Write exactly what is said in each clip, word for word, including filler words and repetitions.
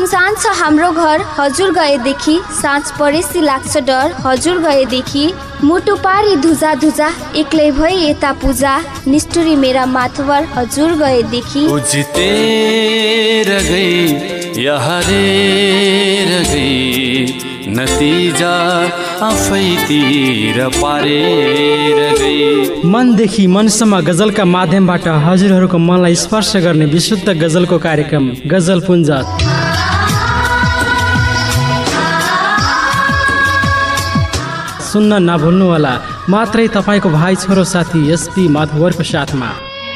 सुनसान छ हाम्रो घर हजुर गएदेखि, साँझ परेसी लाग्छ डर हजुर गएदेखि, मुटु पारी धुजा धुजा एक्लै भई यता पूजा, निष्ठुरी मेरा माथवर हजुर गएदेखि। जितेर गई या हारेर गई, नतिजा आफैतिर पारेर गई। मनदेखि मनसम्म गजलका माध्यमबाट हजुरहरूको मनलाई स्पर्श गर्ने विशुद्ध गजलको कार्यक्रम गजल पुञ्ज। सुन्न नभुल्नुहोला, मात्रै तपाईँको भाइ छोरो साथी एसपी माधवरको साथमा।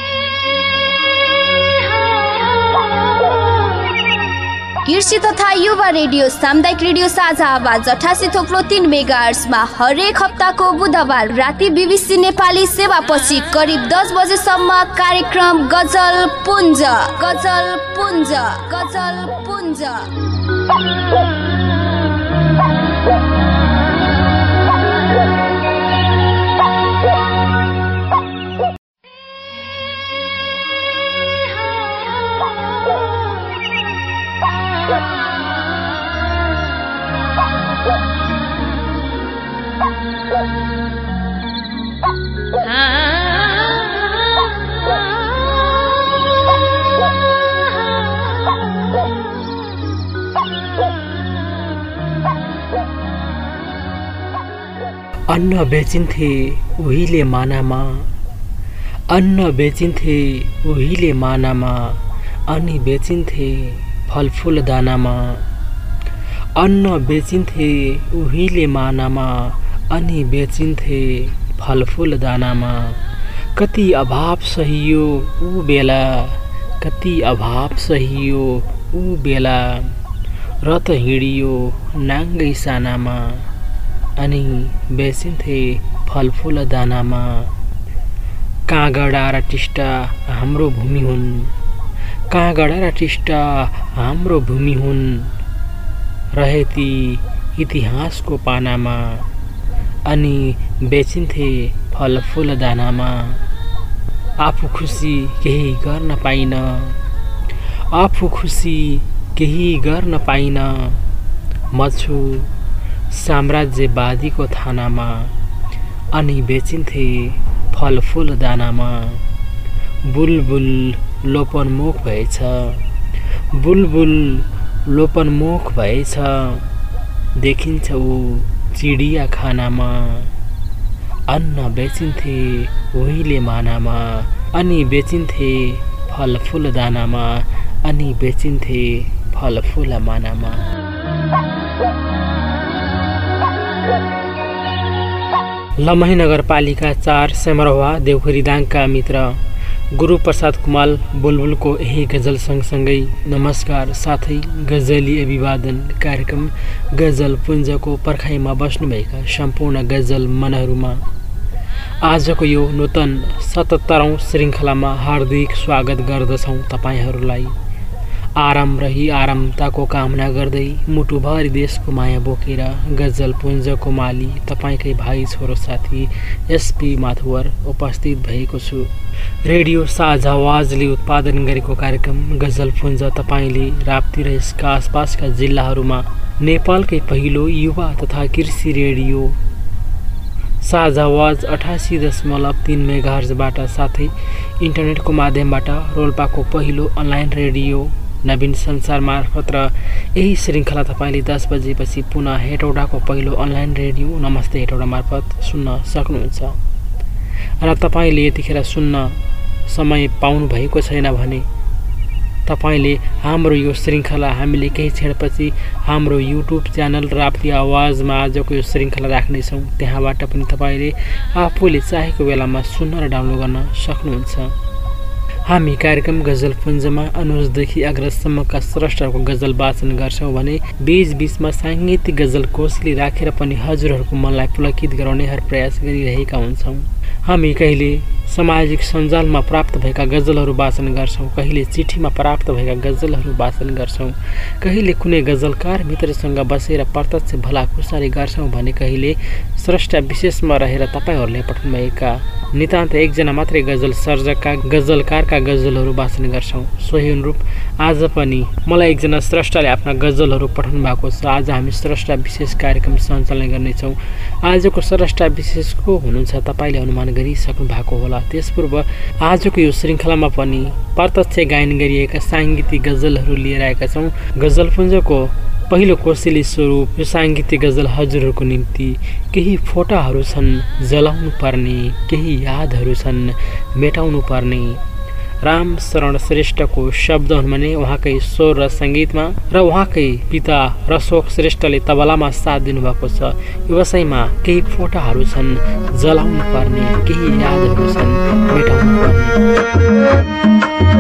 कृषि तथा युवा रेडियो सामुदायिक रेडियो साझा आवाज अठासी थोप्लो तीन मेगाहर्ट्जमा हरेक हप्ताको बुधबार राति बीबीसी नेपाली सेवापछि करिब दस बजेसम्म कार्यक्रम गजल पुञ्ज गजल पुञ्ज गजल पुञ्ज। अन्न बेचिन्थे उहिले मानामा, अन्न बेचिन्थे उहिले मानामा, अनि बेचिन्थे फलफुल दानामा। अन्न बेचिन्थे उहिले मानामा, अनि बेचिन्थे फलफुल दानामा। कति अभाव सहियो ऊ बेला, कति अभाव सहियो ऊ बेला, र त हिँडियो नाङ्गै सानामा, अनि बेचिन्थे फलफुल दानामा। काँगडा र टिस्टा हाम्रो भूमि हुन्, काँगडा र टिस्टा हाम्रो भूमि हुन्, रहेती इतिहासको पानामा, अनि बेचिन्थे फलफुल दानामा। आफू खुसी केही गर्न पाइन, आफू खुसी केही गर्न पाइन, म छु साम्राज्यवादीको थानामा, अनि बेचिन्थे फलफुल दानामा। बुलबुल लोपन्मुख भएछ, बुलबुल लोपन्मुख भएछ, देखिन्छ ऊ चिडिया खानामा। अन्न बेचिन्थे उहिले मानामा, अनि बेचिन्थे फलफुल दानामा, अनि बेचिन्थे फलफुल मानामा। लमही नगरपालिका चार सेमरवा देउखरी दाङका मित्र गुरुप्रसाद कुमाल बुलबुलको यही गजल सँगसँगै नमस्कार साथै गजली अभिवादन कार्यक्रम गजल पुञ्जको पर्खाइमा बस्नुभएका सम्पूर्ण गजल मनहरूमा आजको यो नूतन सतहत्तरौं श्रृङ्खलामा हार्दिक स्वागत गर्दछौँ। तपाईहरूलाई आराम रही आरामताको कामना गर्दै मुटुभरि देशको माया बोकेर गजल पुञ्जको माली तपाईँकै भाइ छोरो साथी एसपी माथुवर उपस्थित भएको छु। रेडियो साझा आवाजले उत्पादन गरेको कार्यक्रम गजल पुञ्ज तपाईँले राप्ती र यसका आसपासका जिल्लाहरूमा नेपालकै पहिलो युवा तथा कृषि रेडियो साझा आवाज अठासी दशमलव तीन मेगाहर्जबाट साथै इन्टरनेटको माध्यमबाट रोल्पाको पहिलो अनलाइन रेडियो नवीन संसार मार्फत र यही श्रृङ्खला तपाईँले दस बजेपछि पुनः हेटौडाको पहिलो अनलाइन रेडियो नमस्ते हेटौडा मार्फत सुन्न सक्नुहुन्छ। र तपाईँले यतिखेर सुन्न समय पाउनु भएको छैन भने तपाईले हाम्रो यो श्रृङ्खला हामीले केही क्षणपछि हाम्रो युट्युब च्यानल राप्ती आवाजमा आजको यो श्रृङ्खला राख्नेछौँ। त्यहाँबाट पनि तपाईँले आफूले चाहेको बेलामा सुन्न र डाउनलोड गर्न सक्नुहुन्छ। हामी कार्यक्रम गजल पुञ्जमा अनुजदेखि अग्रजसम्मका स्रष्टाहरूको गजल वाचन गर्छौँ भने बीचबीचमा साङ्गीतिक गजल कोषले राखेर पनि हजुरहरूको मनलाई पुलकित गराउने हर प्रयास गरिरहेका हुन्छौँ। हामी कहिले सामाजिक सञ्जालमा प्राप्त भएका गजलहरू वाचन गर्छौँ, कहिले चिठीमा प्राप्त भएका गजलहरू वाचन गर्छौँ, कहिले कुनै गजलकार मित्रसँग बसेर प्रत्यक्ष भलाकुसारी गर्छौँ भने कहिले स्रष्टा विशेषमा रहेर तपाईँहरूले पठाउनुभएका नितान्त एकजना मात्रै गजल सर्जकका गजलकारका गजलहरू वाचन गर्छौँ। सोही अनुरूप आज पनि मलाई एकजना स्रष्टाले आफ्ना गजलहरू पठाउनु भएको छ। आज हामी स्रष्टा विशेष कार्यक्रम सञ्चालन गर्नेछौँ। आजको स्रष्टा विशेष को हुनुहुन्छ तपाईँले अनुमान गरिसक्नु भएको होला। त्यसपूर्व आजको यो श्रृङ्खलामा पनि प्रत्यक्ष गायन गरिएका साङ्गीतिक गजलहरू लिएर आएका छौँ। गजलपुञ्जको पहिलो कोसेली स्वरूप यो साङ्गीतिक गजल हजुरहरूको निम्ति केही फोटाहरू छन् जलाउनु पर्ने, केही यादहरू छन् मेटाउनु पर्ने। राम शरण श्रेष्ठको शब्द हुन् भने उहाँकै स्वर र सङ्गीतमा र उहाँकै पिता रशोक श्रेष्ठले तबलामा साथ दिनुभएको छ। यो विषयमा केही फोटाहरू छन् जलाउनु पर्ने, केही यादहरू छन् मेटाउनु पर्ने।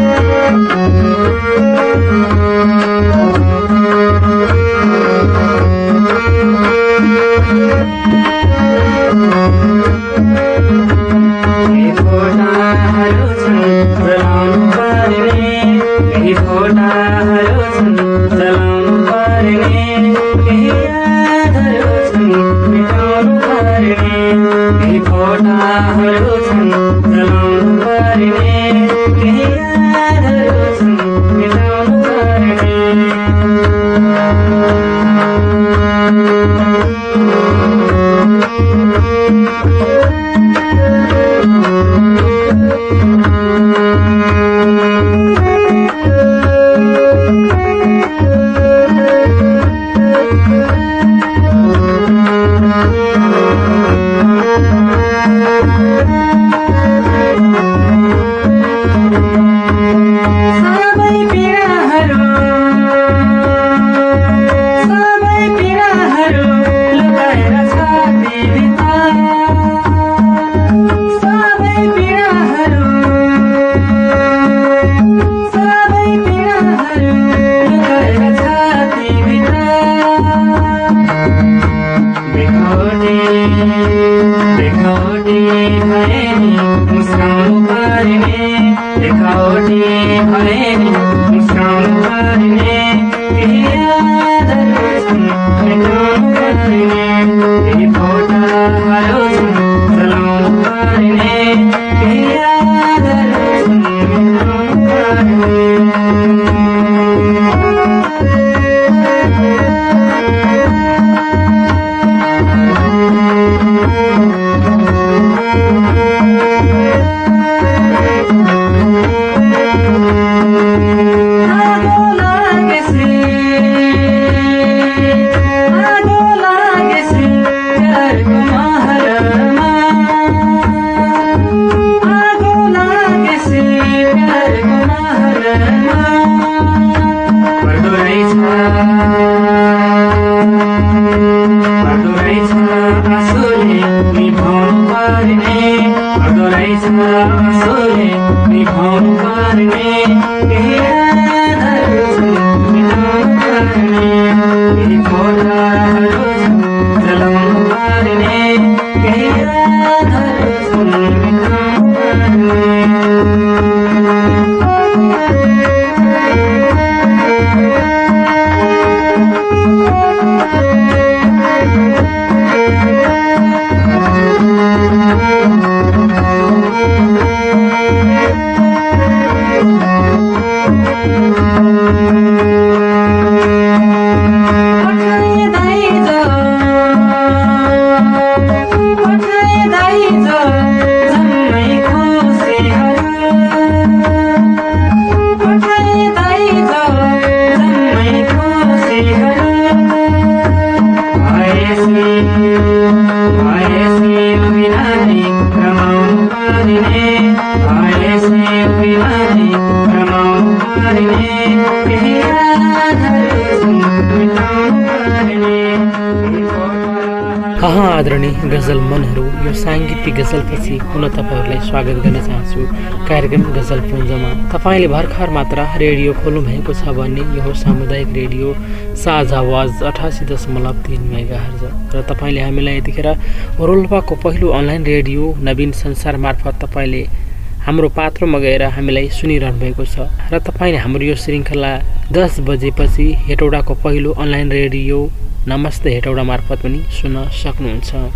आदरणीय गजल मनहरू, यो साङ्गीतिक गजलपछि पुनः तपाईँहरूलाई स्वागत गर्न चाहन्छु कार्यक्रम गजल पुञ्जमा। तपाईँले भर्खर मात्र रेडियो खोल्नु भएको छ भने यो हो सामुदायिक रेडियो साझा आवाज अठासी दशमलव तिन मेगाहर्ज र तपाईँले हामीलाई यतिखेर रोल्पाको पहिलो अनलाइन रेडियो नवीन संसार मार्फत तपाईँले हाम्रो पात्रोमा गएर हामीलाई सुनिरहनु भएको छ र तपाईँले हाम्रो यो श्रृङ्खला दस बजेपछि हेटौडाको पहिलो अनलाइन रेडियो नमस्ते हेटौडा मार्फत पनि सुन्न सक्नुहुन्छ।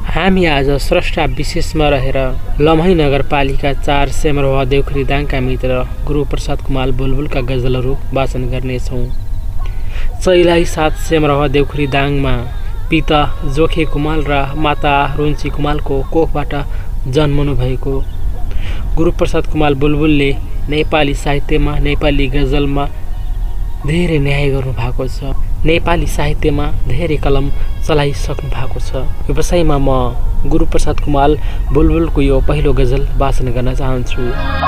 हामी आज स्रष्टा विशेषमा रहेर लम्ही नगरपालिका चार सेमरवा देउखरी दाङका मित्र गुरुप्रसाद कुमाल बुलबुलका गजलहरू वाचन गर्नेछौँ। चैलाई साथ सेमरवा देउखरी दाङमा पिता जोखे कुमाल र माता रुन्ची कुमालको कोखबाट जन्मनु भएको गुरुप्रसाद कुमाल बुलबुलले नेपाली साहित्यमा नेपाली गजलमा धेरै न्याय गर्नु भएको छ। नेपाली साहित्यमा धेरै कलम चलाइसक्नु भएको छ। व्यवसायमा म गुरुप्रसाद कुमाल बुलबुलको यो पहिलो गजल वाचन गर्न चाहन्छु।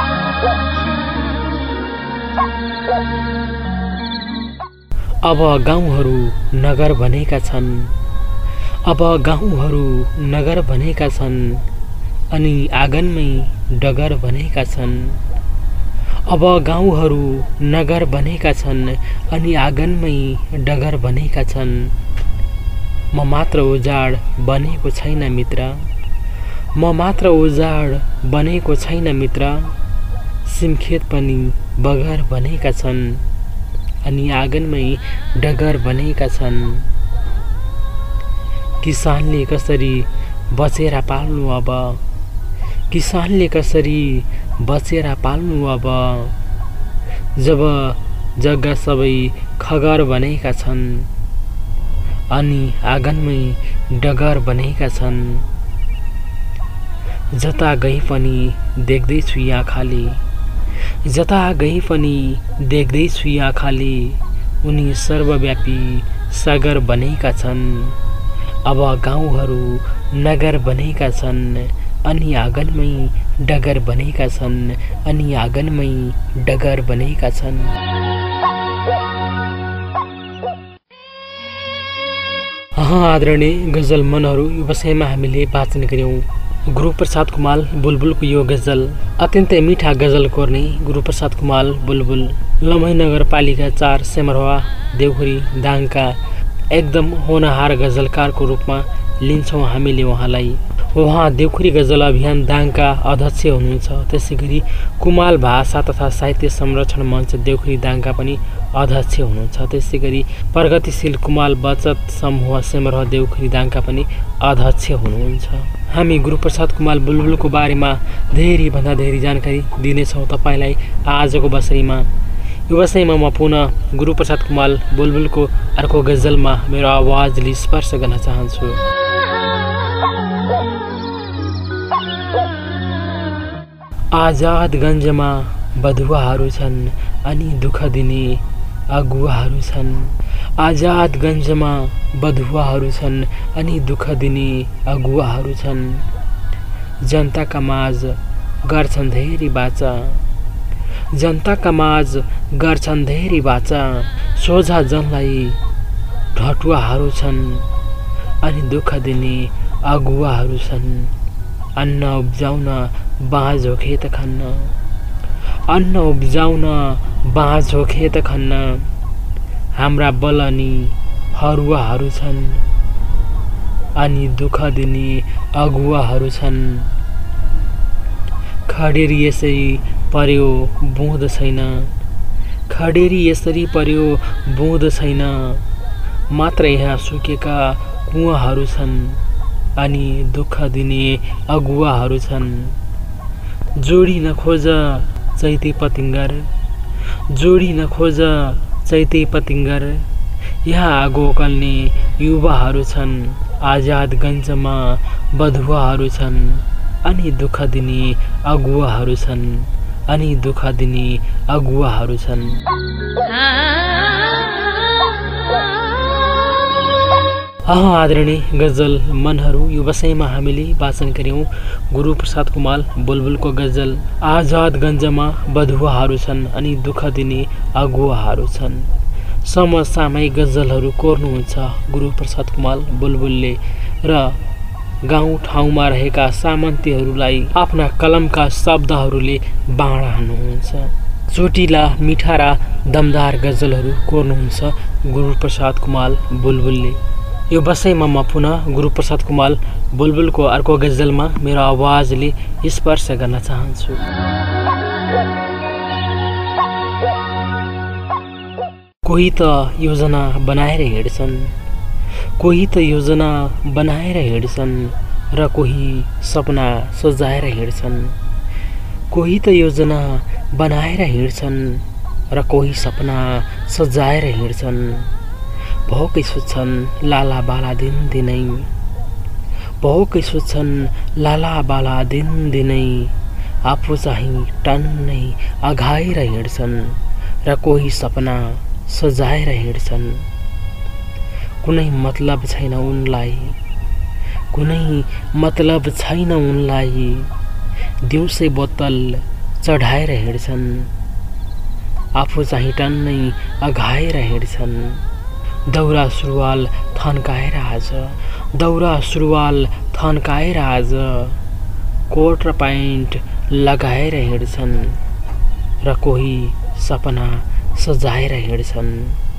अब गाउँहरू नगर बनेका छन्, अब गाउँहरू नगर बनेका छन्, अनि आँगनमै डगर बनेका छन्। अब गाउँहरू नगर बनेका छन्, अनि आँगनमै डगर बनेका छन्। म मात्र उजाड बनेको छैन मित्र, म मात्र उजाड बनेको छैन मित्र। सिमखेत पनि बगर बनेका छन्, अनि आँगनमै डगर बनेका छन्। किसानले कसरी बचेर पाल्नु अब, किसानले कसरी बचेर पाल्नु अब, जब जग्गा सबै खगर बनेका छन्, अनि आँगनमै डगर बनेका छन्। जता गई पनि देख्दैछु आँखाले, जता गई पनि देख्दैछु आँखाले, उनी सर्वव्यापी सागर बनेका छन्। अब गाउँहरू नगर बनेका छन्, अनि आँगनमै डगर बनेका छन्, अनि आँगनमै डगर बनेका छन्। आदरणीय गजल मनहरू यो विषयमा हामीले वाचन गऱ्यौँ। गुरुप्रसाद कुमाल बुलबुलको यो गजल अत्यन्तै मिठा गजल कोर्ने गुरुप्रसाद कुमाल बुलबुल लम्ही नगरपालिका चार सेमरवा देउखरी दाङका एकदम होनहार गजलकारको रूपमा लिन्छौँ हामीले उहाँलाई। उहाँ देउखरी गजल अभियान दाङका अध्यक्ष हुनुहुन्छ। त्यसै गरी कुमाल भाषा तथा साहित्य संरक्षण मञ्च देउखरी दाङका पनि अध्यक्ष हुनुहुन्छ। त्यसै गरी प्रगतिशील कुमाल बचत समूह सेमरवा देउखरी दाङका पनि अध्यक्ष हुनुहुन्छ। हामी गुरुप्रसाद कुमाल बुलबुलको बारेमा धेरैभन्दा धेरै जानकारी दिनेछौँ तपाईँलाई आजको बसाइमा। यो बसाइमा म पुनः गुरुप्रसाद कुमाल बुलबुलको अर्को गजलमा मेरो आवाजले स्पर्श गर्न चाहन्छु। आजादगञ्जमा बधुवाहरू छन्, अनि दुःख दिने अगुवाहरू छन्। आजादगञ्जमा बधुवाहरू छन्, अनि दुःख दिने अगुवाहरू छन्। जनताका माझ गर्छन् धेरै बाचा, जनताका माझ गर्छन् धेरै बाचा। सोझा जनलाई ढटुवाहरू छन्, अनि दुःख दिने अगुवाहरू छन्। अन्न उब्जाउन बाँझो खेत खन्न, अन्न उब्जाउन बाँझो खेत खन्न। हाम्रा बल अनि हरुवाहरू छन्, अनि दुःख दिने अगुवाहरू छन्। खडेरी यसरी पर्यो बुँद छैन, खडेरी यसरी पर्यो बुँद छैन। मात्र यहाँ सुकेका कुवाहरू छन्, अनि दुःख दिने अगुवाहरू छन्। जोडी नखोज चैते पतिङ्गर, जोडी नखोज चैते पतिङ्गर। यहाँ आगो कल्ने युवाहरू छन्। आजादगञ्जमा बधुवाहरू छन्, अनि दुःख दिने अगुवाहरू छन्, अनि दुःख दिने अगुवाहरू छन्। आदरणीय गजल मनहरू यो विषयमा हामीले वाचन गऱ्यौँ गुरुप्रसाद कुमाल बुलबुलको गजल आजादगञ्जमा बधुवाहरू छन्, अनि दुःख दिने अगुवाहरू छन्। समसामयिक गजलहरू कोर्नुहुन्छ गुरुप्रसाद कुमाल बुलबुलले र गाउँ ठाउँमा रहेका सामन्तीहरूलाई आफ्ना कलमका शब्दहरूले बाँड्नुहुन्छ। चोटिला मिठा र दमदार गजलहरू कोर्नुहुन्छ गुरुप्रसाद कुमाल बुलबुलले। यो बसाइमा म पुनः गुरुप्रसाद कुमाल बुलबुलको अर्को गजलमा मेरो आवाजले स्पर्श गर्न चाहन्छु। कोही त योजना बनाएर हिँड्छन्, कोही त योजना बनाएर हिँड्छन्। र कोही सपना सजाएर हिँड्छन्, कोही त योजना बनाएर हिँड्छन् र कोही सपना सजाएर हिँड्छन्। भोकै सोध्छन् लाला बाला दिन दिनै, भोकै सोध्छन् लाला बाला दिन दिनै, आफू चाहिँ टन्नै अघाएर हिँड्छन् र कोही सपना सजाएर हिँड्छन्। कुनै मतलब छैन उनलाई, कुनै मतलब छैन उनलाई, दिउँसै बोतल चढाएर हिँड्छन्, आफू चाहिँ टन्नै अघाएर हिँड्छन्। दौरा सुरुवाल थन्काएर आज, दौरा सुरुवाल थन्काएर आज, कोट र प्यान्ट लगाएर हिँड्छन् र कोही सपना सजाएर हिँड्छन्।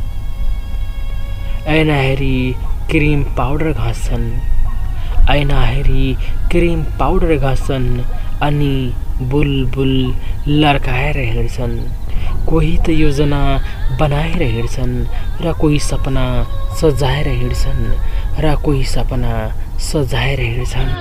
ऐना हेरी क्रिम पाउडर घस्छन्, ऐना हेरी क्रिम पाउडर घस्छन्, अनि बुलबुल लड्काएर हिँड्छन्। कोही त योजना बनाएर हिँड्छन् र कोही सपना सजाएर हिँड्छन् र कोही सपना सजाएर हिँड्छन्।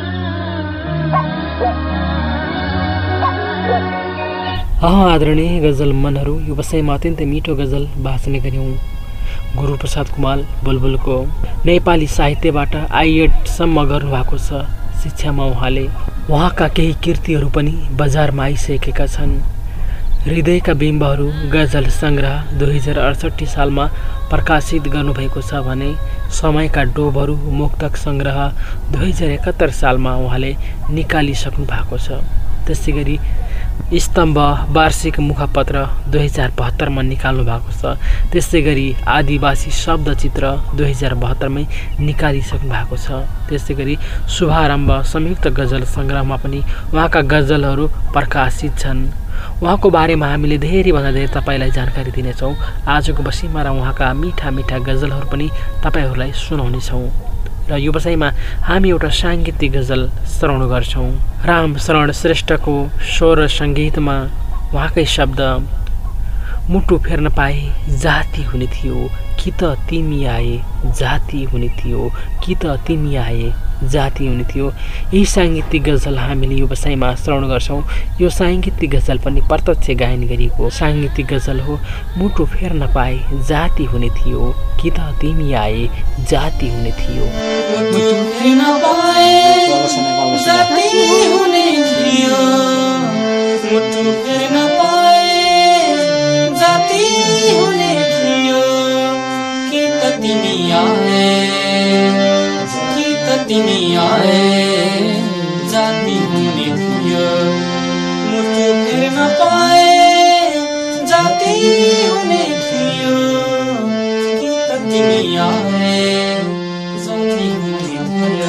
अह आदरणीय गजल मनहरू, यो विषयमा अत्यन्तै मिठो गजल वाचन गऱ्यौँ गुरुप्रसाद कुमाल बुलबुलको। नेपाली साहित्यबाट आइएडसम्म गर्नुभएको छ शिक्षामा उहाँले। उहाँका केही कृतिहरू पनि बजारमा आइसकेका छन्। हृदयका बिम्बहरू गजल सङ्ग्रह दुई हजार अडसट्ठी सालमा प्रकाशित गर्नुभएको छ भने समयका डोबहरू मुक्तक सङ्ग्रह दुई हजार एकात्तर सालमा उहाँले निकालिसक्नु भएको छ। त्यसै गरी स्तम्भ वार्षिक मुखपत्र दुई हजार बहत्तरमा निकाल्नु भएको छ। त्यसै गरी आदिवासी शब्दचित्र दुई हजार बहत्तरमै निकालिसक्नु भएको छ। त्यसै गरी शुभारम्भ संयुक्त गजल सङ्ग्रहमा पनि उहाँका गजलहरू प्रकाशित छन्। उहाँको बारेमा हामीले धेरैभन्दा धेरै तपाईँलाई जानकारी दिनेछौँ। आजको बसीमा र उहाँका मिठा मिठा गजलहरू पनि तपाईँहरूलाई सुनाउनेछौँ। र यो बसाइमा हामी एउटा साङ्गीतिक गजल श्रवण गर्छौँ। राम शरण श्रेष्ठको स्वर सङ्गीतमा उहाँकै शब्द, मुटु फेर्न पाए जाति हुने थियो कि त तिमी आए, जाति हुने थियो कि त तिमी आए, जाति हुने थियो। यही साङ्गीतिक गजल हामीले यो बसाइमा श्रवण गर्छौँ। यो साङ्गीतिक गजल पनि प्रत्यक्ष गायन गरिएको साङ्गीतिक गजल हो। मुटु फेर्न पाए जाति हुने थियो कि त तिमी आए, जाति हुने थियो। मुटु फेर्न पाए जाति हुने थियो, मुटु फेर्न पाए जाति हुने थियो कि त तिमी आए, कि त तिमी आए, जाति हुने थियो। मुटु फेर्न पाए जाति हुने थियो कि त तिमी आए, जाति हुने थियो।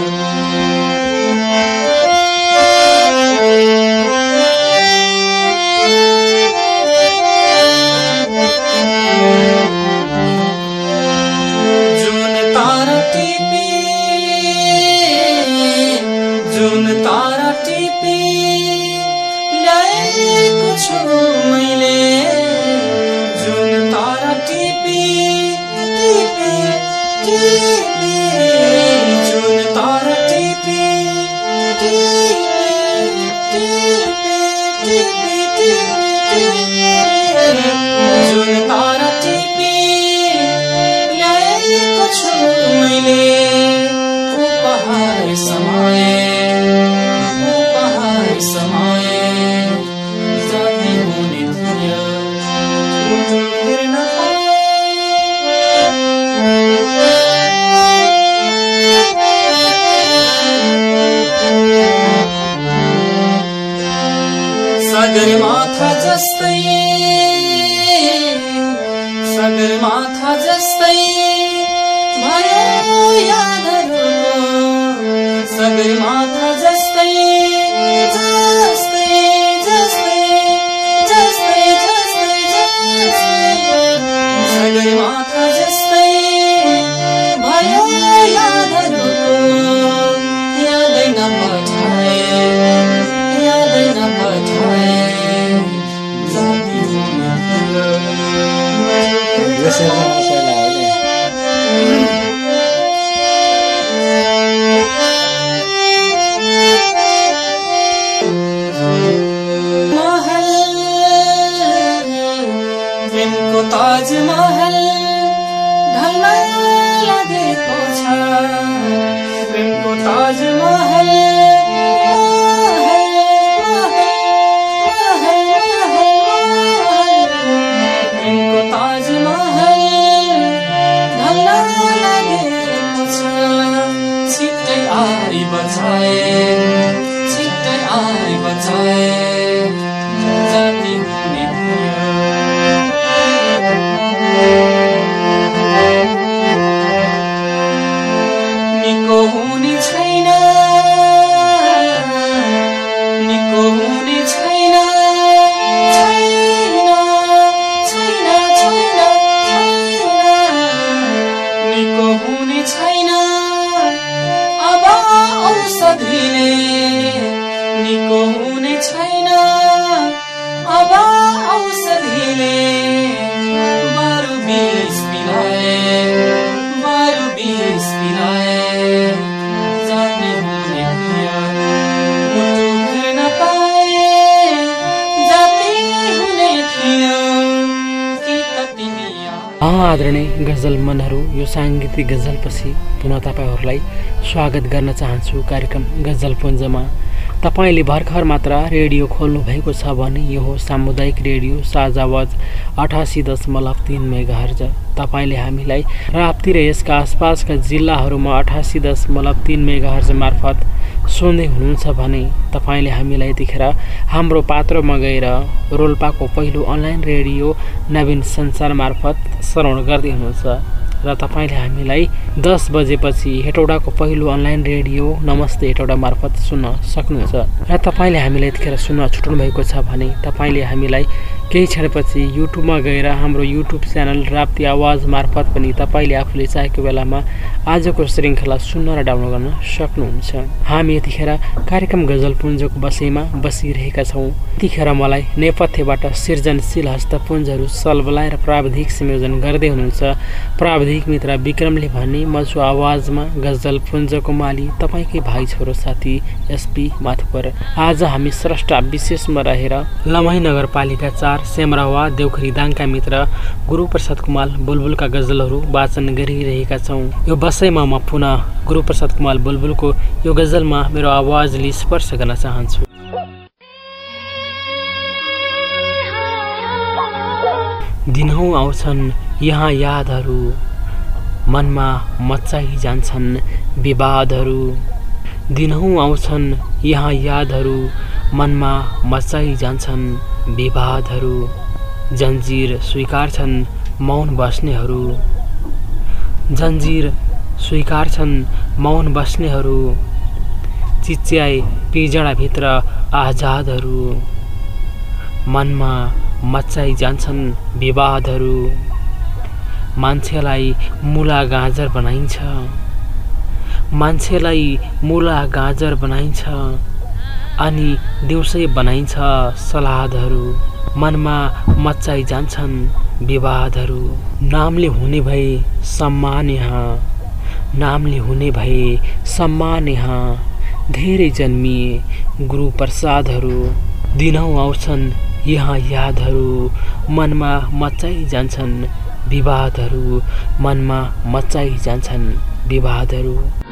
सगरमाथा जस्तै, सगरमाथा जस्तै भयो यादहरूको, सगरमाथा जस्तै जस्तै ढल्न लागेको छ प्रेमको ताजमहल प्रेमको ताजमहल ढल्न लागेको छ छिट्टै आई बचाए छिट्टै आई बचाए जाति हुने थियो निको हुने छैन निको हुने छैन छैन छैन छैन निको हुने छैन अब औषधिले निको हुने छैन अब औषधिले बारु बिस पिलाए बारु बिस पिलाए जाति हुने थियो मुटु फेर्न पाए जाति हुने थियो कि त तिमी आदरणीय गजल मनहरू यो साङ्गीतिक गजलपछि पुनः तपाईँहरूलाई स्वागत गर्न चाहन्छु कार्यक्रम गजलपुञ्जमा। तपाईँले भर्खर मात्र रेडियो खोल्नु भएको छ भने यो हो सामुदायिक रेडियो साझा आवाज अठासी दशमलव तीन मेगाहर्ज। तपाईँले हामीलाई राप्ती र यसका आसपासका जिल्लाहरूमा अठासी दशमलव तीन मेगाहर्ज मार्फत सुन्दै हुनुहुन्छ भने तपाईँले हामीलाई देखेर हाम्रो पात्रोमा गएर रोल्पाको पहिलो अनलाइन रेडियो नवीन संसार मार्फत श्रवण गर्दै हुनुहुन्छ र तपाईँले हामीलाई दस बजेपछि हेटौडाको पहिलो अनलाइन रेडियो नमस्ते हेटौडा मार्फत सुन्न सक्नुहुन्छ र तपाईँले हामीलाई यतिखेर सुन्न छुट्नु भएको छ भने तपाईँले हामीलाई केही क्षणपछि युट्युबमा गएर हाम्रो युट्युब च्यानल राप्ती आवाज मार्फत पनि तपाईँले आफूले चाहेको बेलामा आजको श्रृङ्खला सुन्न र डाउनलोड गर्न सक्नुहुन्छ। हामी यतिखेर कार्यक्रम गजलपुञ्जको बसैमा बसिरहेका छौँ। यतिखेर मलाई नेपथ्यबाट सृजनशील हस्तपुञ्जहरू सल्बलाएर प्राविधिक संयोजन गर्दै हुनुहुन्छ प्राविधिक मित्र विक्रमले भन्ने म छु आवाजमा गजलपुञ्जको माली तपाईँकै भाइ छोरो साथी एसपी माथुपर। आज हामी स्रष्टा विशेषमा रहेर लमही नगरपालिका चार सेमरावा देउखरी दाङका मित्र गुरुप्रसाद कुमाल बुलबुलका गजलहरू वाचन गरिरहेका छौँ। यो बसैमा म पुनः गुरुप्रसाद कुमाल बुलबुलको यो गजलमा मेरो आवाजले स्पर्श गर्न चाहन्छु। दिनहौँ आउँछन् यहाँ यादहरू मनमा मच्चाइ जान्छन् विवादहरू दिनहौँ आउँछन् यहाँ यादहरू मनमा मच्चाइ जान्छन् विवादहरू जन्जिर स्वीकार्छन् मौन बस्नेहरू जन्जिर स्वीकार्छन् मौन बस्नेहरू चिच्याए पिजडाभित्र आजादहरू मनमा मच्चाइ जान्छन् विवादहरू मान्छेलाई मुला गाजर बनाइन्छ मान्छेलाई मुला गाजर बनाइन्छ अनि दिउँसै बनाइन्छ सलादहरू मनमा मच्चाइ जान्छन् विवादहरू नामले हुने भए सम्मान यहाँ नामले हुने भए सम्मान यहाँ धेरै जन्मिए गुरुप्रसादहरू दिनहौँ आउँछन् यहाँ यादहरू मनमा मच्चाइ जान्छन् विवादहरू मनमा मच्चाइ जान्छन् विवादहरू।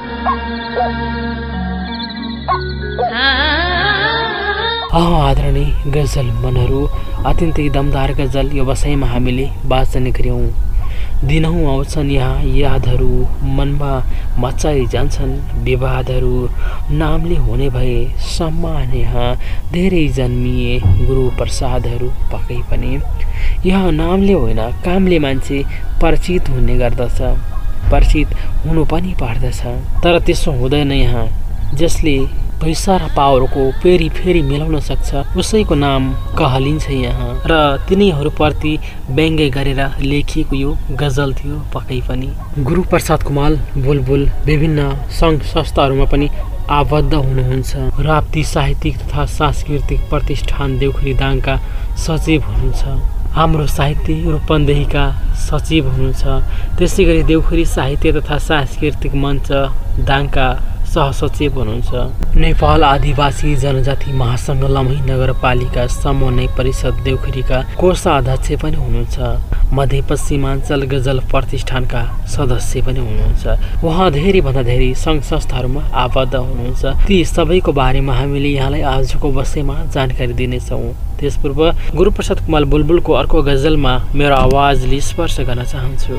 आदरणीय गजल मनहरू अत्यन्तै दमदार गजल यो बसाइमा हामीले वाचन गऱ्यौँ। दिनहौँ आउँछन् यहाँ यादहरू मनमा मच्चाइ जान्छन् विवादहरू नामले हुने भए सम्मान यहाँ धेरै जन्मिए गुरुप्रसादहरू। पक्कै पनि यहाँ नामले होइन कामले मान्छे परिचित हुने गर्दछ परिचित हुनु पनि पर्दछ तर त्यसो हुँदैन। यहाँ जसले पैसा र पावरको फेरि फेरि मिलाउन सक्छ उसैको नाम कहलिन्छ यहाँ र तिनीहरूप्रति व्यङ्ग्य गरेर लेखिएको यो गजल थियो। पक्कै पनि गुरुप्रसाद कुमाल बुलबुल विभिन्न सङ्घ संस्थाहरूमा पनि आबद्ध हुनुहुन्छ। राप्ती साहित्यिक तथा सांस्कृतिक प्रतिष्ठान देउखरी दाङका सचिव हुनुहुन्छ। हाम्रो साहित्य रूपन्देहीका सचिव हुनुहुन्छ। त्यसै गरी देउखरी साहित्य तथा सांस्कृतिक मञ्च दाङका सहसचिव हुनुहुन्छ। नेपाल आदिवासी जनजाति महासङ्घ लमही नगरपालिका समन्वय परिषद देउखुरीका कोषाध्यक्ष पनि हुनुहुन्छ। मध्यपश्चिमाञ्चल गजल प्रतिष्ठानका सदस्य पनि हुनुहुन्छ। उहाँ धेरैभन्दा धेरै सङ्घ संस्थाहरूमा आबद्ध हुनुहुन्छ। ती सबैको बारेमा हामीले यहाँलाई आजको बसेमा जानकारी दिनेछौँ। त्यसपूर्व गुरुप्रसाद कुमार बुलबुलको अर्को गजलमा मेरो आवाजले स्पर्श गर्न चाहन्छु।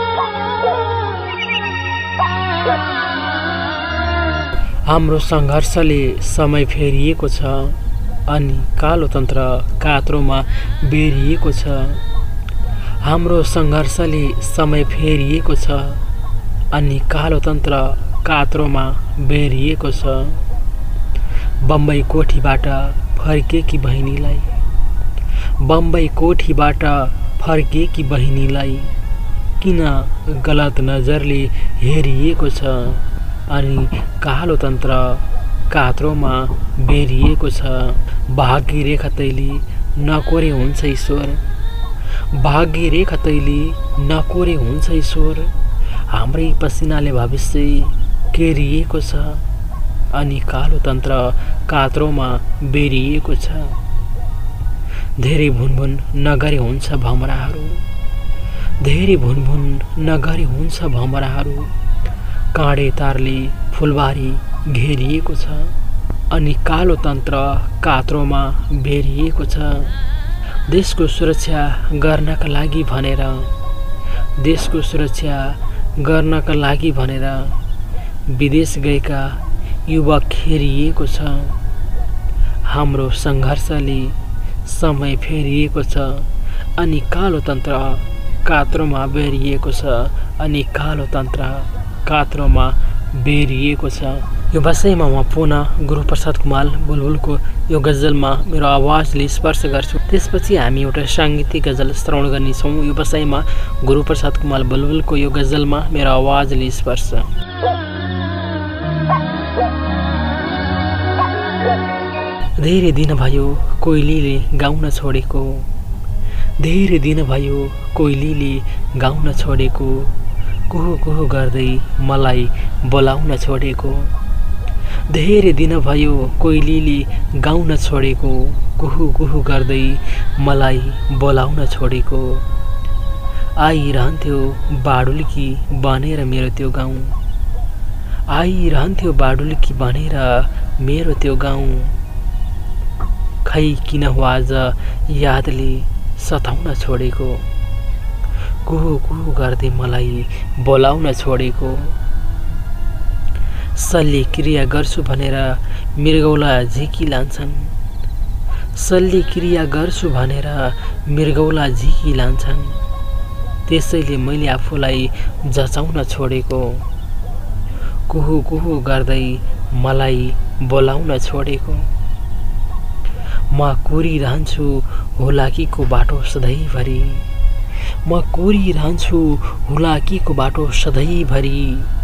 हाम्रो सङ्घर्षले समय फेरिएको छ अनि कालो तन्त्र कात्रोमा बेरिएको छ। हाम्रो सङ्घर्षले समय फेरिएको छ अनि कालो तन्त्र कात्रोमा बेरिएको छ। बम्बई कोठीबाट फर्केकी बहिनीलाई बम्बई कोठीबाट फर्केकी बहिनीलाई किन गलत नजरले हेरिएको छ अनि कालो तन्त्र कात्रोमा बेरिएको छ। भाग्य रेखा तैली नकोरे हुन्छ ईश्वर, भाग्य रेखा तैली नकोरे हुन्छ ईश्वर। हाम्रै पसिनाले भविष्य केरिएको छ अनि कालो तन्त्र कात्रोमा बेरिएको छ। धेरै भुनभुन नगरे हुन्छ भमराहरू, धेरै भुनभुन नगरे हुन्छ भमराहरू। काँडे तारले फुलबारी घेरिएको छ अनि कालो तन्त्र कात्रोमा बेरिएको छ। देशको सुरक्षा गर्नका लागि भनेर देशको सुरक्षा गर्नका लागि भनेर विदेश गएका युवक खेरिएको छ। हाम्रो सङ्घर्षले समय फेरिएको छ अनि कालो तन्त्र कात्रोमा बेरिएको छ अनि कालो तन्त्र कात्रोमा बेरिएको छ। यो विषयमा म पुनः गुरुप्रसाद कुमार बुलबुलको यो गजलमा मेरो आवाजले स्पर्श गर्छु। त्यसपछि हामी एउटा साङ्गीतिक गजल श्रवण गर्नेछौँ। यो विषयमा गुरुप्रसाद कुमार बुलबुलको यो गजलमा मेरो आवाजले स्पर्श। धेरै दिन भयो कोइलीले गाउन छोडेको, धेरै दिन भयो कोइलीले गाउन छोडेको। कुहु कुहु गर्दै मलाई बोलाउन छोडेको, धेरै दिन भयो कोइलीले गाउन छोडेको। कुहु कुहु गर्दै मलाई बोलाउन छोडेको। आइरहन्थ्यो बाडुल्की बनेर मेरो त्यो गाउँ, आइरहन्थ्यो बाडुल्की बनेर मेरो त्यो गाउँ। खै किन हो आज यादले सताउन छोडेको, कुहु कुहु गर्दै मलाई बोलाउन छोडेको। शल्यक्रिया गर्छु भनेर मृगौला झिकी लान्छन्, शल्यक्रिया गर्छु भनेर मृगौला झिकी लान्छन्। त्यसैले मैले आफूलाई जचाउन छोडेको, कुहु कुहु गर्दै मलाई बोलाउन छोडेको। म कुरिरहन्छु हुलाकीको बाटो सधैँभरि, म कुरिरहन्छु हुलाकीको बाटो सधैँभरि।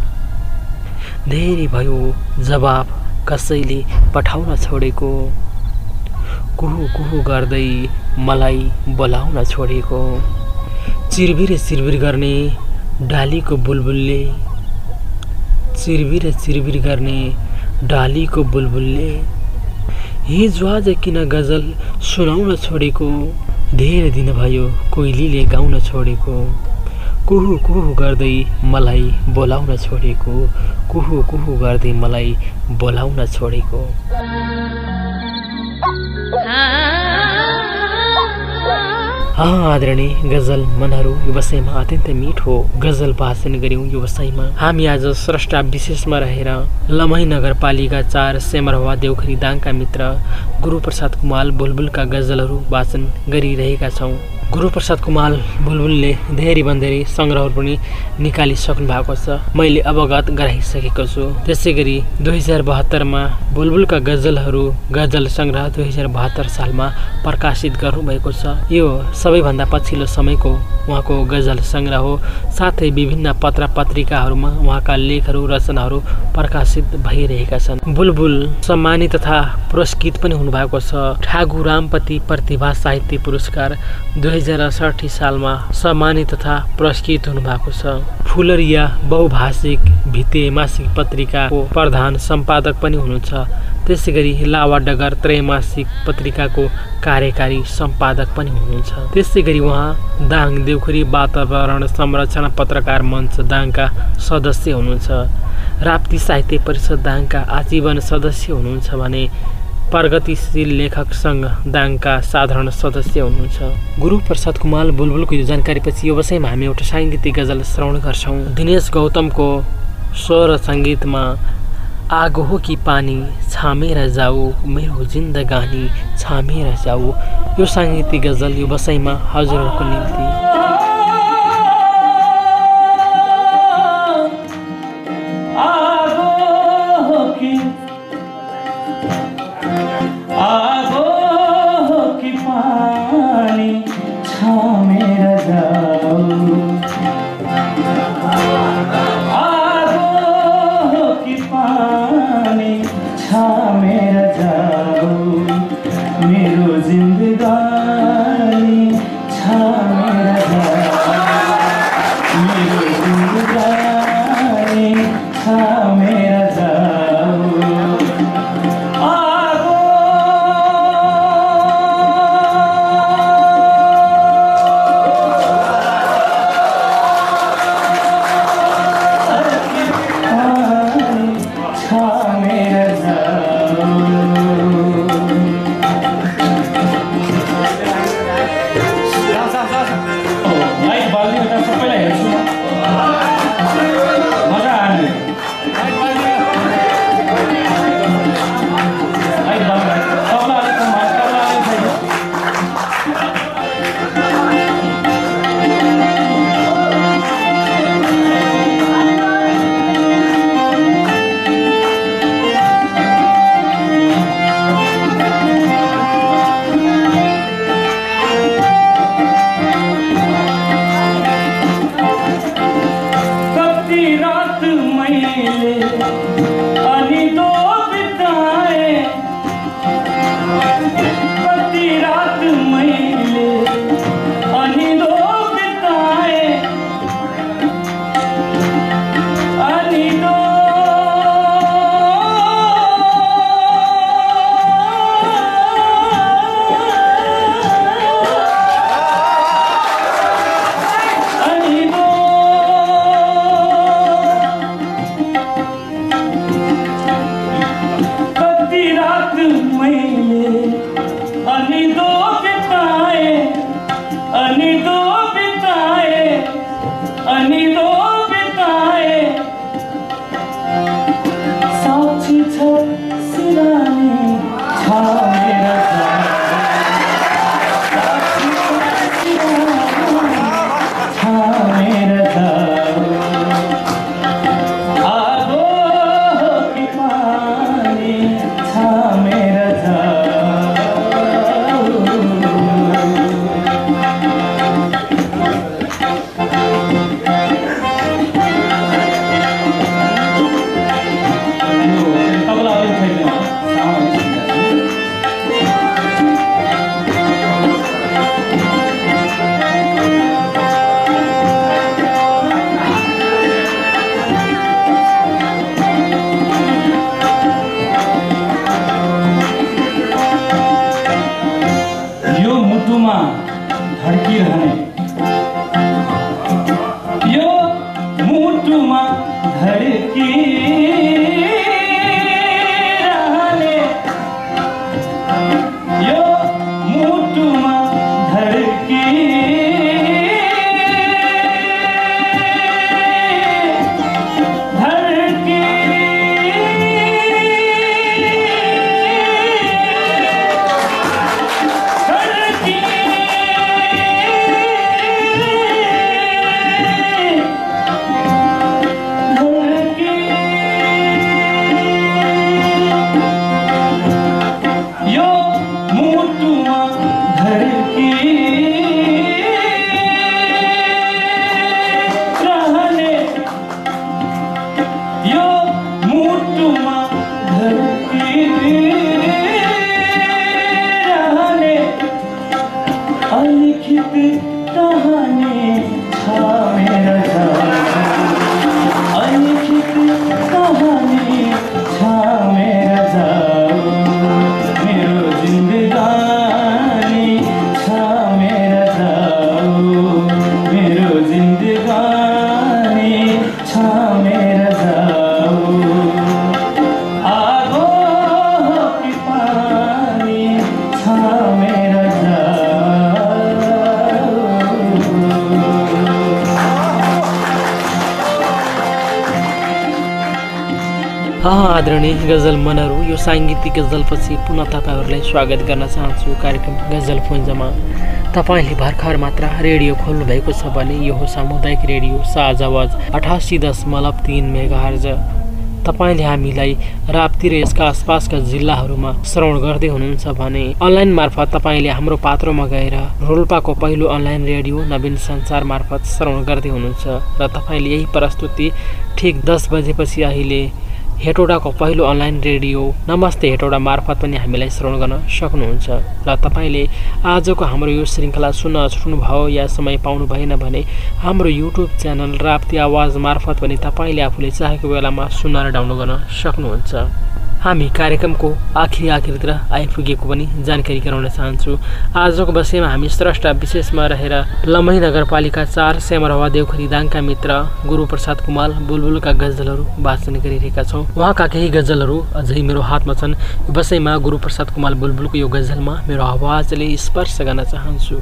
धेरै भयो जवाब कसैले पठाउन छोडेको, कुहु कुहु गर्दै मलाई बोलाउन छोडेको। चिरबिर चिरबिर गर्ने डालीको बुलबुलले, चिरबिर चिरबिर गर्ने डालीको बुलबुलले हिजो आज किन गजल सुनाउन छोडेको। धेरै दिन भयो कोइलीले गाउन छोडेको, कुहु कुहु गर्दै मलाई बोलाउन छोडेको, कुहु कुहु गर्दै मलाई बोलाउन छोडेको। हाँ आदरणीय गजल मनहरू, यो विषयमा अत्यन्तै मिठो गजल वाचन गऱ्यौँ। यो विषयमा हामी आज स्रष्टा विशेषमा रहेर लमही नगरपालिका चार सेमरवा देउखरी दाङका मित्र गुरुप्रसाद कुमार बुलबुलका गजलहरू वाचन गरिरहेका छौँ। गुरुप्रसाद कुमार बुलबुलले धेरैभन्दा धेरै सङ्ग्रहहरू पनि निकालिसक्नु भएको छ, मैले अवगत गराइसकेको छु। त्यसै गरी दुई हजार बहत्तरमा बुलबुलका गजलहरू गजल सङ्ग्रह दुई हजार बहत्तर सालमा प्रकाशित गर्नुभएको छ। यो सबैभन्दा पछिल्लो समयको उहाँको गजल सङ्ग्रह हो। साथै विभिन्न पत्र पत्रिकाहरूमा उहाँका लेखहरू रचनाहरू प्रकाशित भइरहेका छन्। बुलबुल सम्मानित तथा पुरस्कृत पनि हुनुभएको छ। ठाकुर रामपति प्रतिभा साहित्य पुरस्कार दुई दुई हजार अडसठी सालमा सम्मानित तथा पुरस्कृत हुनुभएको छ। फुलरिया बहुभाषिक भित्ते मासिक पत्रिकाको प्रधान सम्पादक पनि हुनुहुन्छ। त्यसै गरी लावा डगर त्रैमासिक पत्रिकाको कार्यकारी सम्पादक पनि हुनुहुन्छ। त्यसै गरी उहाँ दाङ देउखुरी वातावरण संरक्षण पत्रकार मञ्च दाङका सदस्य हुनुहुन्छ। राप्ती साहित्य परिषद दाङका आजीवन सदस्य हुनुहुन्छ भने प्रगतिशील लेखक सङ्घ दाङका साधारण सदस्य हुनुहुन्छ। गुरु प्रसाद कुमाल बुलबुलको यो जानकारीपछि व्यवसायमा हामी एउटा साङ्गीतिक गजल श्रवण गर्छौँ। दिनेश गौतमको स्वर सङ्गीतमा आगो हो कि पानी छामेर जाऊ मेरो जिन्दगानी छामेर जाऊ, यो साङ्गीतिक गजल व्यवसायमा हजुरहरूको निम्ति। छामेर जाऊ आगो हो कि पानी छामेर आदरणीय गजल मनहरू, यो साङ्गीतिक गजलपछि पुनः तपाईँहरूलाई स्वागत गर्न चाहन्छु कार्यक्रम गजल पुञ्जमा। तपाईँले भर्खर मात्र रेडियो खोल्नु भएको छ भने यो हो सामुदायिक रेडियो साझा आवाज अठासी दशमलव तीन मेगाहर्ज। तपाईँले हामीलाई राप्ती र यसका आसपासका जिल्लाहरूमा श्रवण गर्दै हुनुहुन्छ भने अनलाइन मार्फत तपाईँले हाम्रो पात्रोमा गएर रोल्पाको पहिलो अनलाइन रेडियो नवीन संसार मार्फत श्रवण गर्दै हुनुहुन्छ र तपाईँले यही प्रस्तुति ठिक दस बजेपछि अहिले हेटौडाको पहिलो अनलाइन रेडियो नमस्ते हेटौडा मार्फत पनि हामीलाई श्रवण गर्न सक्नुहुन्छ र तपाईँले आजको हाम्रो यो श्रृङ्खला सुन्न छुट्नुभयो या समय पाउनु भएन भने हाम्रो युट्युब च्यानल राप्ती आवाज मार्फत पनि तपाईँले आफूले चाहेको बेलामा सुन्न र डाउनलोड गर्न सक्नुहुन्छ। हामी कार्यक्रमको आखिरी आखिरतिर आइपुगेको पनि जानकारी गराउन चाहन्छु। आजको विषयमा हामी स्रष्टा विशेषमा रहेर लमही नगरपालिका चार सेमरवा देउखरी दाङका मित्र गुरुप्रसाद कुमाल बुलबुलका गजलहरू वाचन गरिरहेका छौँ। उहाँका केही गजलहरू अझै मेरो हातमा छन्। यो विषयमा गुरुप्रसाद कुमाल बुलबुलको यो गजलमा मेरो आवाजले स्पर्श गर्न चाहन्छु।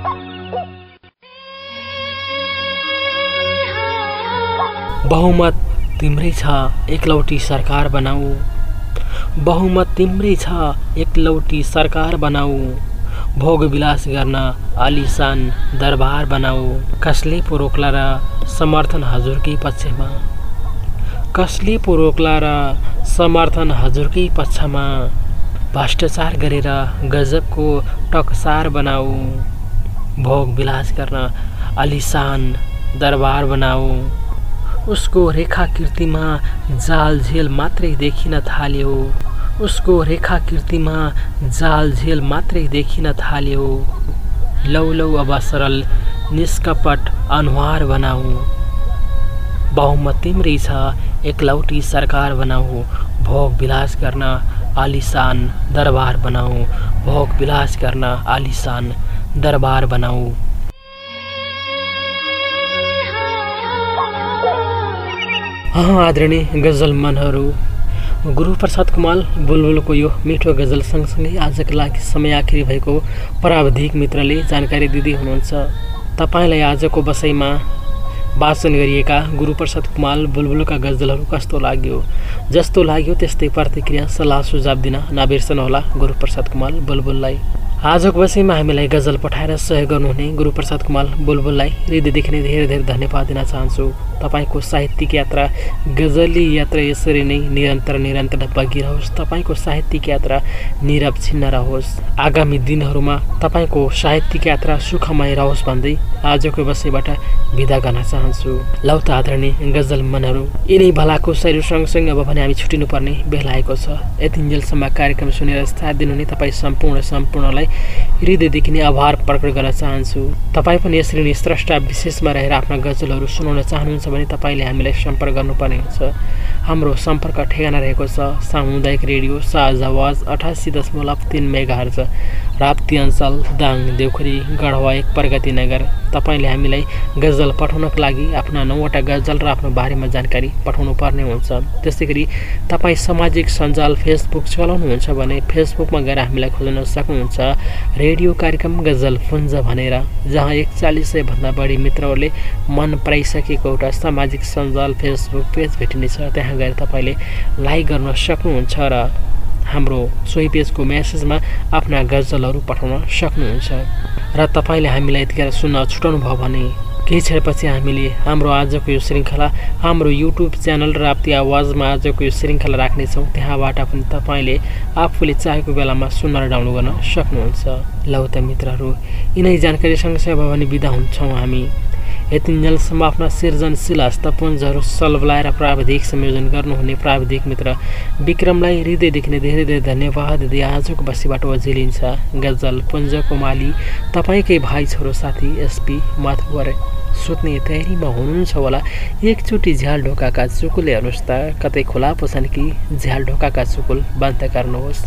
बहुमत तिम्रै छ एकलौटी सरकार बनाऊ, बहुमत तिम्रै छ एकलौटी सरकार बनाऊ, भोग विलास गर्न आलिसान दरबार बनाऊ, कसले पो रोक्ला र समर्थन हजुरकै पक्षमा, कसले पो रोक्ला र समर्थन हजुरकै पक्षमा, भ्रष्टाचार गरेर गजबको टकसार बनाऊ, भोग विलास गर्न आलिसान दरबार बनाऊ। उसको रेखा कृतिमा जाल झेल मात्रै देखिन थाल्यो, उसको रेखा कृतिमा जाल झेल मात्रै देखिन थाल्यो, लौ लौ अब सरल निष्कपट अनुहार बनाऊ, बहुमत तिम्रै छ एकलौटी सरकार बनाऊ, भोग विलास गर्न आलिसान दरबार बनाऊ, भोग विलास गर्न आलिसान दरबार बनाऊ। आदरणीय गजल मनहरू, गुरुप्रसाद कुमाल बुलबुलको यो मिठो गजल सँगसँगै आजको लागि समय आखिरी भएको प्राविधिक मित्रले जानकारी दिँदै हुनुहुन्छ। तपाईँलाई आजको विषयमा वाचन गरिएका गुरुप्रसाद कुमाल बुलबुलका गजलहरू कस्तो लाग्यो? जस्तो लाग्यो त्यस्तै प्रतिक्रिया सल्लाह सुझाव दिन नबिर्सनुहोला गुरुप्रसाद कुमाल बुलबुललाई। आजको विषयमा हामीलाई गजल पठाएर सहयोग गर्नुहुने गुरुप्रसाद कुमाल बुलबुललाई हृदयदेखि नै धेरै धेरै धन्यवाद दिन चाहन्छु। तपाईँको साहित्यिक यात्रा गजली यात्रा यसरी नै निरन्तर निरन्तर बगिरहोस्। तपाईँको साहित्यिक यात्रा निरव छिन्न रहोस्। आगामी दिनहरूमा तपाईँको साहित्यिक यात्रा सुखमय रहोस् भन्दै आजको विषयबाट बिदा गर्न चाहन्छु। लौ त आदरणीय गजल मनहरू, यिनै भलाको शैली सँगसँगै अब भने हामी छुटिनुपर्ने बेला आएको छ। यतिन्जेलसम्म कार्यक्रम सुनेर साथ दिनुहुने तपाईँ सम्पूर्ण सम्पूर्णलाई हृदयदेखि नै आभार प्रकट गर्न चाहन्छु। तपाईँ पनि यसरी नै स्रष्टा विशेषमा रहेर आफ्ना गजलहरू सुनाउन चाहनुहुन्छ भने तपाईँले हामीलाई सम्पर्क गर्नुपर्ने हुन्छ। हाम्रो सम्पर्क ठेगाना रहेको छ सामुदायिक रेडियो साझा आवाज अठासी दशमलव तीन मेगाहर्ज, राप्ती अञ्चल, दाङ, देउखरी, गढवा एक, प्रगति नगर। तपाईँले हामीलाई गजल पठाउनका लागि आफ्ना नौवटा गजल र आफ्नो बारेमा जानकारी पठाउनु पर्ने हुन्छ। त्यसै गरी तपाईँ सामाजिक सञ्जाल फेसबुक चलाउनुहुन्छ भने फेसबुकमा गएर हामीलाई खोज्न सक्नुहुन्छ रेडियो कार्यक्रम गजल पुञ्ज भनेर, जहाँ एकचालिस सयभन्दा बढी मित्रहरूले मन पराइसकेको एउटा सामाजिक सञ्जाल फेसबुक पेज भेटिनेछ। त्यहाँ गएर तपाईँले लाइक गर्न सक्नुहुन्छ र हाम्रो सोही पेजको मेसेजमा आफ्ना गजलहरू पठाउन सक्नुहुन्छ। र तपाईँले हामीलाई यतिखेर सुन्न छुटाउनु भयो भने केही क्षणपछि हामीले हाम्रो आजको यो श्रृङ्खला हाम्रो युट्युब च्यानल राप्ती आवाजमा आजको यो श्रृङ्खला राख्नेछौँ। त्यहाँबाट पनि तपाईँले आफूले चाहेको बेलामा सुन्न र डाउनलोड गर्न सक्नुहुन्छ। लौ त मित्रहरू, यिनै जानकारी सँगसँगै अब भने बिदा हुन्छौँ हामी। यतिन्जेलसम्म आफ्ना सृजनशील हस्तपुञ्जहरू सल्भलाएर प्राविधिक संयोजन गर्नुहुने प्राविधिक मित्र विक्रमलाई हृदयदेखि नै धेरै धेरै धन्यवाद दिँदै आजको बसीबाट ओझेलिन्छ गजल पुञ्जको माली तपाईँकै भाइ छोरो साथी एसपी माथुवर। सुत्ने तयारीमा हुनुहुन्छ होला, एकचोटि झ्याल ढोकाका चुकुले हेर्नुहोस् त, कतै खोला पो छन् कि झ्याल ढोकाका चुकुल बन्द गर्नुहोस्।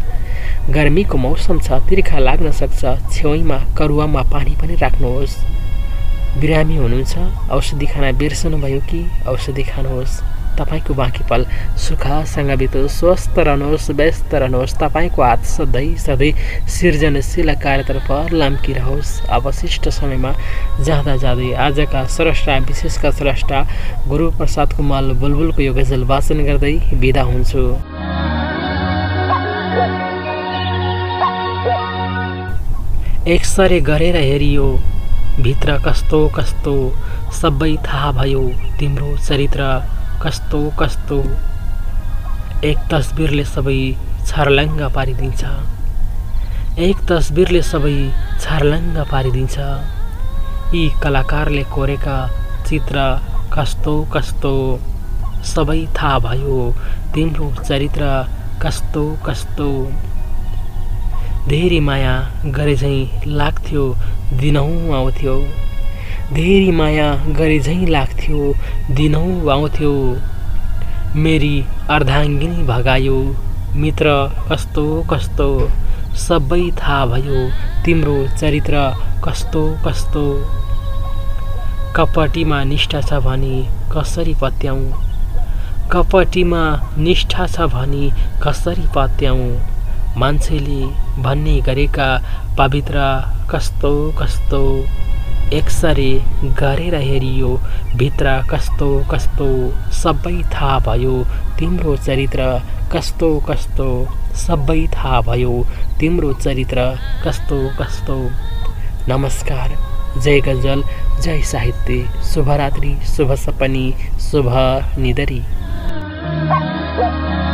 गर्मीको मौसम छ, तिर्खा लाग्न सक्छ, छेउमा करुवामा पानी पनि राख्नुहोस्। बिरामी हुनुहुन्छ, औषधि खाना बिर्सनुभयो कि औषधि खानुहोस्। तपाईँको बाँकी पल सुखसँग बितोस्, स्वस्थ रहनुहोस्, व्यस्त रहनुहोस्। तपाईँको हात सधैँ सधैँ सृजनशील कार्यतर्फ लाम्किरहोस्। अवशिष्ट समयमा जाँदा जाँदै आजका स्रष्टा, विशेषका स्रष्टा गुरुप्रसाद कुमाल बुलबुलको यो गजल वाचन गर्दै बिदा हुन्छु। एकसरे गरेर हेरियो भित्र कस्तो कस्तो, सबै थाहा भयो तिम्रो चरित्र कस्तो कस्तो। एक तस्बिरले सबै छर्लङ्ग पारिदिन्छ, एक तस्बिरले सबै छर्लङ्ग पारिदिन्छ। यी कलाकारले कोरेका चित्र कस्तो कस्तो, सबै थाहा भयो तिम्रो चरित्र कस्तो कस्तो। धेरै माया गरे झैँ लाग्थ्यो दिनहुँ आउँथ्यो, धेरै माया गरे झैँ लाग्थ्यो दिनहुँ आउँथ्यो। मेरी अर्धाङ्गिनी भगायो मित्र कस्तो कस्तो, सबै थाहा भयो तिम्रो चरित्र कस्तो कस्तो। कपटीमा निष्ठा छ भनी कसरी पत्याउँ, कपटीमा निष्ठा छ भनी कसरी पत्याउँ। मान्छेले भन्ने गरेका पवित्र कस्तो कस्तो, एकसरे गरेर हेरियो भित्र कस्तो कस्तो। सबै थाहा भयो तिम्रो चरित्र कस्तो कस्तो, सबै थाहा भयो तिम्रो चरित्र कस्तो कस्तो। नमस्कार, जय गजल, जय साहित्य, शुभरात्रि, शुभ सपनी, शुभ निदरी।